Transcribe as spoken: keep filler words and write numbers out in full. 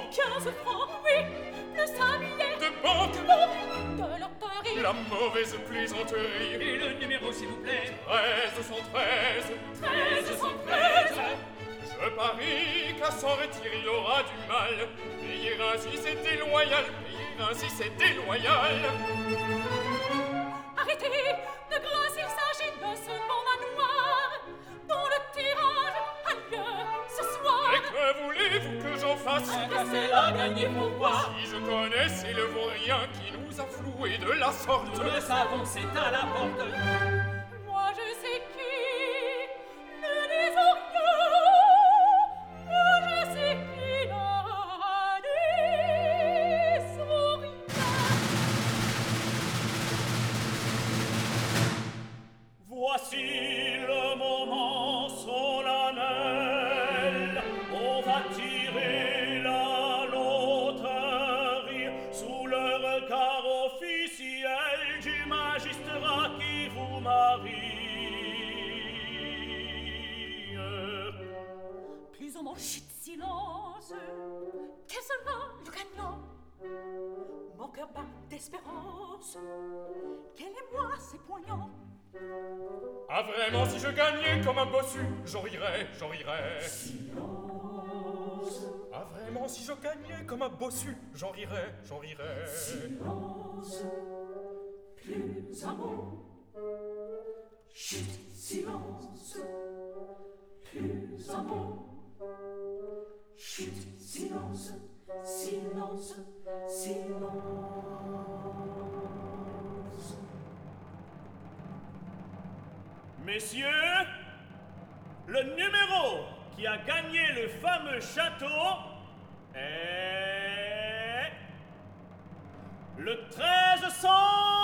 quinze francs, oui, le sablier. De banque. Oh, de loterie. La mauvaise plaisanterie. Et le numéro, s'il vous plaît. Treize cent treize. Treize cent treize. Je parie qu'à s'en retirer il aura du mal. Payer ainsi c'est déloyal, payer ainsi c'est déloyal. Arrêtez, de grâce il s'agit de ce bon manoir dont le tirage a lieu ce soir. Et que voulez-vous que j'en fasse? Un cassé à gagner pour quoi? Si je connaissais le vaurien qui nous a floués de la sorte. Nous le savons, c'est à la porte. Moi je sais qui, ne disons rien. Moi je sais qui n'a dit son rien. Voici le moment solennel, on va tirer la loterie sous le regard officiel du magistrat qui vous marie. Plus ou moins chut, silence. Qu'est-ce là, le gagnant? Mon cœur bat d'espérance. Quel émoi, c'est poignant. Ah vraiment, si je gagnais comme un bossu, j'en rirais, j'en rirais. Silence. Ah vraiment, si je gagnais comme un bossu, j'en rirais, j'en rirais. Silence. Plus un mot. Chut, silence. Plus un mot. Chut, silence. Silence. Silence. Messieurs, le numéro qui a gagné le fameux château est le treize cent